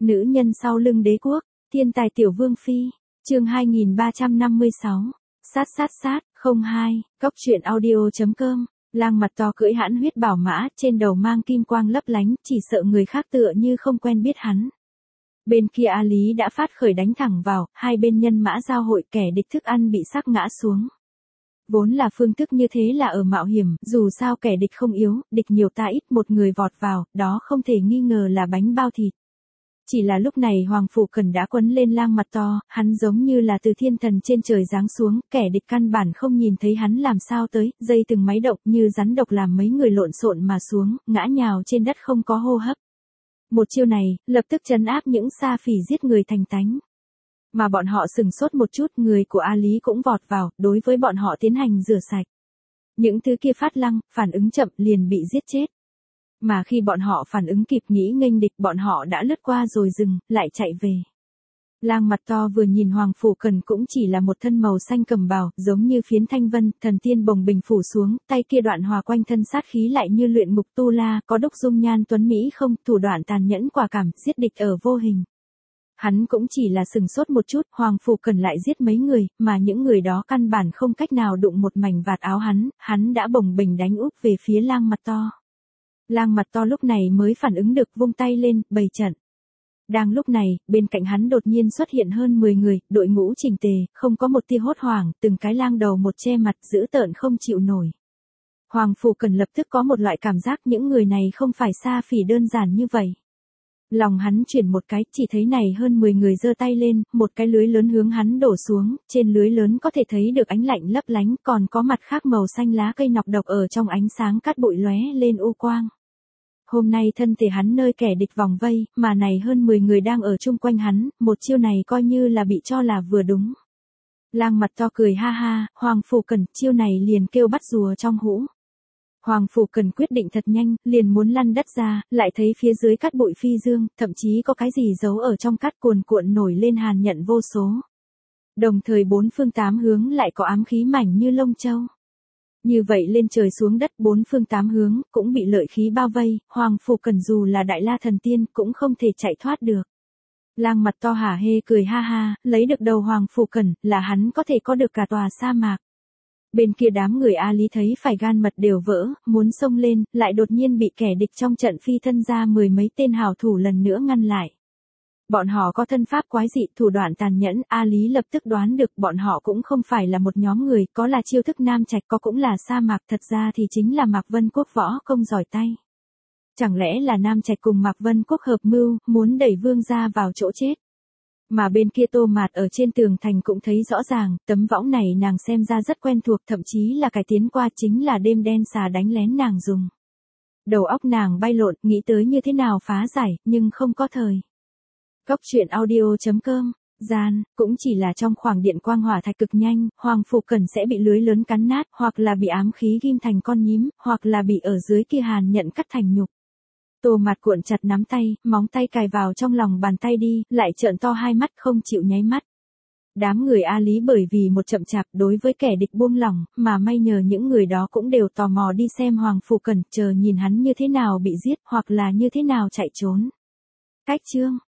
Nữ nhân sau lưng đế quốc, thiên tài tiểu vương phi, chương 2356, sát, 02, cóc truyện audio.com, lang mặt to cưỡi hãn huyết bảo mã, trên đầu mang kim quang lấp lánh, chỉ sợ người khác tựa như không quen biết hắn. Bên kia A Lý đã phát khởi đánh thẳng vào, hai bên nhân mã giao hội, kẻ địch thức ăn bị sắc ngã xuống. Vốn là phương thức như thế là ở mạo hiểm, dù sao kẻ địch không yếu, địch nhiều ta ít, một người vọt vào, đó không thể nghi ngờ là bánh bao thịt. Chỉ là lúc này Hoàng Phủ Cần đã quấn lên lang mặt to, hắn giống như là từ thiên thần trên trời giáng xuống, kẻ địch căn bản không nhìn thấy hắn làm sao tới, dây từng máy động như rắn độc làm mấy người lộn xộn mà xuống, ngã nhào trên đất không có hô hấp. Một chiêu này, lập tức trấn áp những sa phỉ giết người thành tánh. Mà bọn họ sừng sốt một chút, người của A Lý cũng vọt vào, đối với bọn họ tiến hành rửa sạch. Những thứ kia phát lăng, phản ứng chậm liền bị giết chết. Mà khi bọn họ phản ứng kịp nghĩ nghênh địch, bọn họ đã lướt qua rồi dừng, lại chạy về. Lang mặt to vừa nhìn Hoàng Phủ Cần cũng chỉ là một thân màu xanh cầm bào, giống như phiến thanh vân, thần tiên bồng bình phủ xuống, tay kia đoạn hòa quanh thân sát khí lại như luyện ngục tu la, có đúc dung nhan tuấn mỹ không, thủ đoạn tàn nhẫn quả cảm, giết địch ở vô hình. Hắn cũng chỉ là sừng sốt một chút, Hoàng Phủ Cần lại giết mấy người, mà những người đó căn bản không cách nào đụng một mảnh vạt áo hắn đã bồng bềnh đánh úp về phía lang mặt to. Lang mặt to lúc này mới phản ứng được, vung tay lên, bày trận. Đang lúc này, bên cạnh hắn đột nhiên xuất hiện hơn 10 người, đội ngũ chỉnh tề, không có một tia hốt hoảng, từng cái lang đầu một che mặt, dữ tợn không chịu nổi. Hoàng Phủ Cần lập tức có một loại cảm giác những người này không phải sa phỉ đơn giản như vậy. Lòng hắn chuyển một cái, chỉ thấy này hơn 10 người giơ tay lên, một cái lưới lớn hướng hắn đổ xuống, trên lưới lớn có thể thấy được ánh lạnh lấp lánh, còn có mặt khác màu xanh lá cây nọc độc ở trong ánh sáng cát bụi lóe lên u quang. Hôm nay thân thể hắn nơi kẻ địch vòng vây, mà này hơn 10 người đang ở chung quanh hắn, một chiêu này coi như là bị cho là vừa đúng. Lang mặt to cười ha ha, Hoàng Phủ Cần, chiêu này liền kêu bắt rùa trong hũ. Hoàng Phủ Cần quyết định thật nhanh, liền muốn lăn đất ra, lại thấy phía dưới cát bụi phi dương, thậm chí có cái gì giấu ở trong cát cuồn cuộn nổi lên hàn nhận vô số. Đồng thời bốn phương tám hướng lại có ám khí mảnh như lông châu. Như vậy lên trời xuống đất bốn phương tám hướng, cũng bị lợi khí bao vây, Hoàng Phủ Cần dù là đại la thần tiên cũng không thể chạy thoát được. Lang mặt to hả hê cười ha ha, lấy được đầu Hoàng Phủ Cần, là hắn có thể có được cả tòa sa mạc. Bên kia đám người A Lý thấy phải gan mật đều vỡ, muốn xông lên, lại đột nhiên bị kẻ địch trong trận phi thân ra mười mấy tên hào thủ lần nữa ngăn lại. Bọn họ có thân pháp quái dị, thủ đoạn tàn nhẫn, A Lý lập tức đoán được bọn họ cũng không phải là một nhóm người, có là chiêu thức nam trạch, có cũng là sa mạc, thật ra thì chính là Mạc Vân Quốc võ công giỏi tay. Chẳng lẽ là nam trạch cùng Mạc Vân Quốc hợp mưu, muốn đẩy vương gia vào chỗ chết. Mà bên kia Tô Mạt ở trên tường thành cũng thấy rõ ràng, tấm võng này nàng xem ra rất quen thuộc, thậm chí là cải tiến qua, chính là đêm đen xà đánh lén nàng dùng. Đầu óc nàng bay lộn, nghĩ tới như thế nào phá giải, nhưng không có thời. Cóc truyện audio.com, gian, cũng chỉ là trong khoảng điện quang hỏa thạch cực nhanh, Hoàng Phủ Cần sẽ bị lưới lớn cắn nát, hoặc là bị ám khí ghim thành con nhím, hoặc là bị ở dưới kia hàn nhận cắt thành nhục. Tô Mạt cuộn chặt nắm tay, móng tay cài vào trong lòng bàn tay đi, lại trợn to hai mắt không chịu nháy mắt. Đám người A Lý bởi vì một chậm chạp đối với kẻ địch buông lỏng, mà may nhờ những người đó cũng đều tò mò đi xem Hoàng Phủ Cần, chờ nhìn hắn như thế nào bị giết, hoặc là như thế nào chạy trốn. Cách chương